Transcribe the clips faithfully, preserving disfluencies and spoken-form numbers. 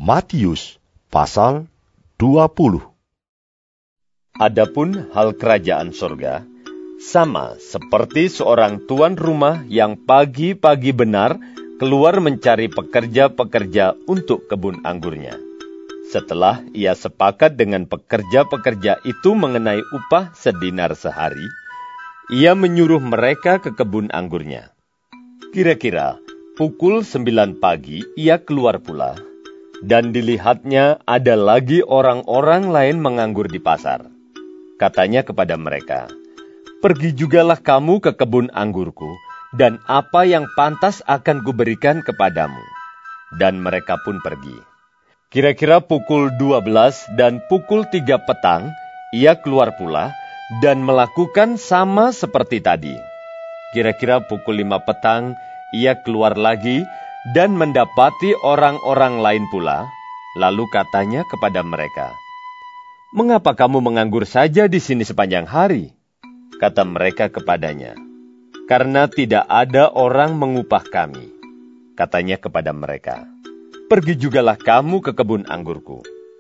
Matius pasal dua puluh. Adapun hal kerajaan sorga, sama seperti seorang tuan rumah yang pagi-pagi benar keluar mencari pekerja-pekerja untuk kebun anggurnya. Setelah ia sepakat dengan pekerja-pekerja itu mengenai upah sedinar sehari, ia menyuruh mereka ke kebun anggurnya. Kira-kira pukul sembilan pagi ia keluar pula, dan dilihatnya ada lagi orang-orang lain menganggur di pasar. Katanya kepada mereka, "Pergi jugalah kamu ke kebun anggurku, dan apa yang pantas akan kuberikan kepadamu." Dan mereka pun pergi. Kira-kira pukul dua belas dan pukul tiga petang, ia keluar pula dan melakukan sama seperti tadi. Kira-kira pukul lima petang, ia keluar lagi dan mendapati orang-orang lain pula, lalu katanya kepada mereka, "Mengapa kamu menganggur saja di sini sepanjang hari?" Kata mereka kepadanya, "Karena tidak ada orang mengupah kami." Katanya kepada mereka, "Pergi jugalah kamu ke kebun anggurku."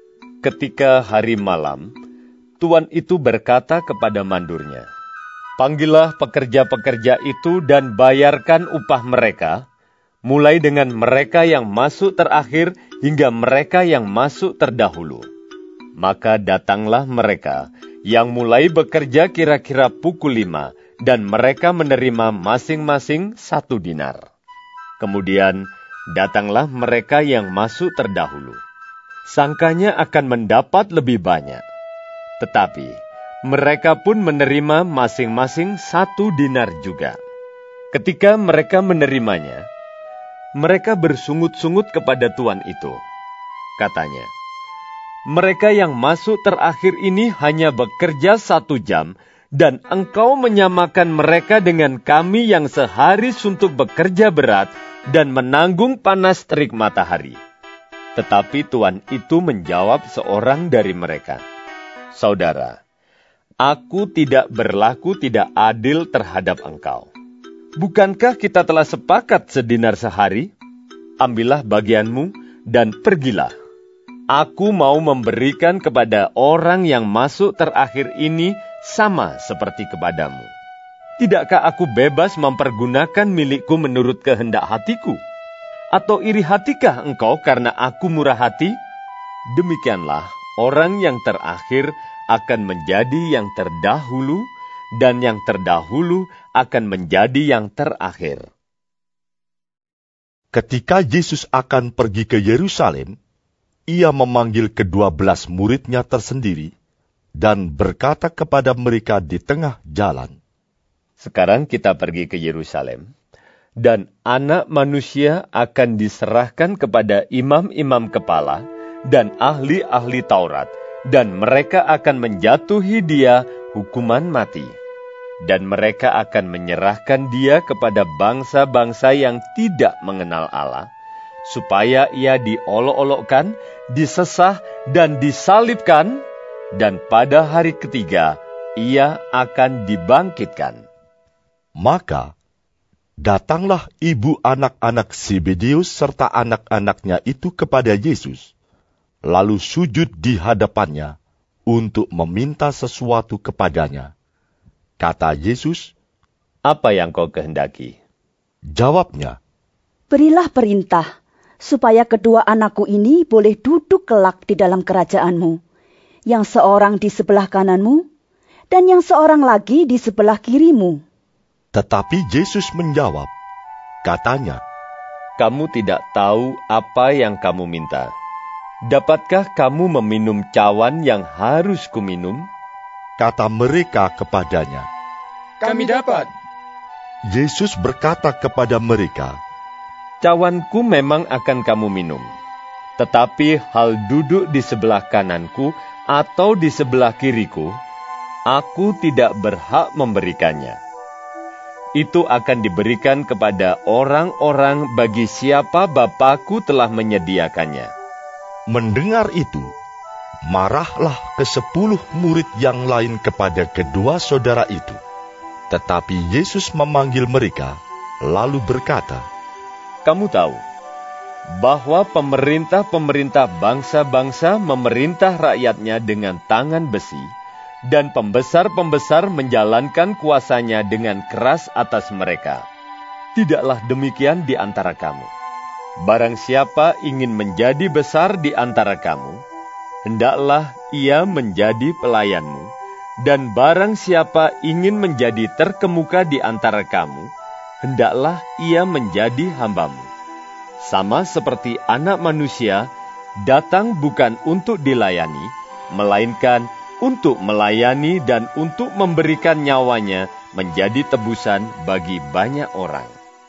Ketika hari malam, tuan itu berkata kepada mandurnya, "Panggillah pekerja-pekerja itu dan bayarkan upah mereka, mulai dengan mereka yang masuk terakhir hingga mereka yang masuk terdahulu." Maka datanglah mereka yang mulai bekerja kira-kira pukul lima, dan mereka menerima masing-masing satu dinar. Kemudian datanglah mereka yang masuk terdahulu. Sangkanya akan mendapat lebih banyak. Tetapi mereka pun menerima masing-masing satu dinar juga. Ketika mereka menerimanya, mereka bersungut-sungut kepada tuan itu. Katanya, "Mereka yang masuk terakhir ini hanya bekerja satu jam, dan engkau menyamakan mereka dengan kami yang sehari suntuk bekerja berat dan menanggung panas terik matahari." Tetapi tuan itu menjawab seorang dari mereka, "Saudara, aku tidak berlaku tidak adil terhadap engkau. Bukankah kita telah sepakat sedinar sehari? Ambillah bagianmu dan pergilah. Aku mau memberikan kepada orang yang masuk terakhir ini sama seperti kepadamu. Tidakkah aku bebas mempergunakan milikku menurut kehendak hatiku? Atau iri hatikah engkau karena aku murah hati? Demikianlah orang yang terakhir akan menjadi yang terdahulu, dan yang terdahulu akan menjadi yang terakhir." Ketika Yesus akan pergi ke Yerusalem, ia memanggil kedua belas muridnya tersendiri dan berkata kepada mereka di tengah jalan, "Sekarang kita pergi ke Yerusalem, dan Anak Manusia akan diserahkan kepada imam-imam kepala dan ahli-ahli Taurat, dan mereka akan menjatuhi dia hukuman mati. Dan mereka akan menyerahkan dia kepada bangsa-bangsa yang tidak mengenal Allah, supaya ia diolok-olokkan, disesah, dan disalibkan, dan pada hari ketiga ia akan dibangkitkan." Maka datanglah ibu anak-anak Zebedeus serta anak-anaknya itu kepada Yesus, lalu sujud di hadapannya untuk meminta sesuatu kepadanya. Kata Yesus, "Apa yang kau kehendaki?" Jawabnya, "Berilah perintah, supaya kedua anakku ini boleh duduk kelak di dalam kerajaanmu, yang seorang di sebelah kananmu, dan yang seorang lagi di sebelah kirimu." Tetapi Yesus menjawab, katanya, "Kamu tidak tahu apa yang kamu minta. Dapatkah kamu meminum cawan yang harus kuminum?" Kata mereka kepadanya, "Kami dapat." Yesus berkata kepada mereka, "Cawanku memang akan kamu minum, tetapi hal duduk di sebelah kananku atau di sebelah kiriku, aku tidak berhak memberikannya. Itu akan diberikan kepada orang-orang bagi siapa Bapa-Ku telah menyediakannya." Mendengar itu, marahlah kesepuluh murid yang lain kepada kedua saudara itu. Tetapi Yesus memanggil mereka, lalu berkata, "Kamu tahu bahwa pemerintah-pemerintah bangsa-bangsa memerintah rakyatnya dengan tangan besi, dan pembesar-pembesar menjalankan kuasanya dengan keras atas mereka. Tidaklah demikian di antara kamu. Barang siapa ingin menjadi besar di antara kamu, hendaklah ia menjadi pelayanmu, dan barang siapa ingin menjadi terkemuka di antara kamu, hendaklah ia menjadi hambamu. Sama seperti Anak Manusia datang bukan untuk dilayani, melainkan untuk melayani dan untuk memberikan nyawanya menjadi tebusan bagi banyak orang.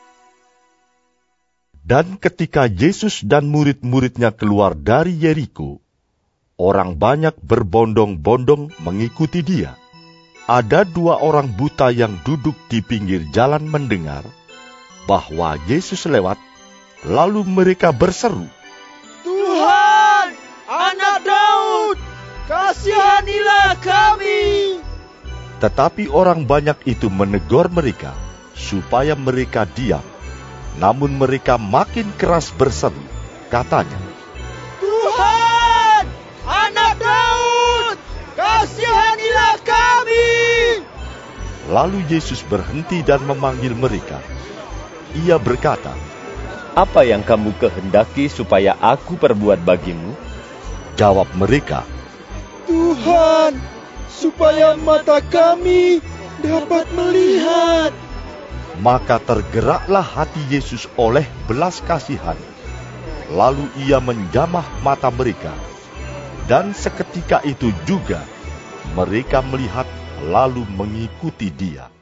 Dan ketika Yesus dan murid-muridnya keluar dari Yeriko, orang banyak berbondong-bondong mengikuti dia. Ada dua orang buta yang duduk di pinggir jalan mendengar bahwa Yesus lewat, lalu mereka berseru, "Tuhan, Anak Daud, kasihanilah kami." Tetapi orang banyak itu menegur mereka, supaya mereka diam. Namun mereka makin keras berseru, katanya, "Tuhan, Anak Daud, kasihanilah kami." Lalu Yesus berhenti dan memanggil mereka. Ia berkata, "Apa yang kamu kehendaki supaya aku perbuat bagimu?" Jawab mereka, "Tuhan, supaya mata kami dapat melihat." Maka tergeraklah hati Yesus oleh belas kasihan. Lalu ia menjamah mata mereka. Dan seketika itu juga mereka melihat lalu mengikuti dia.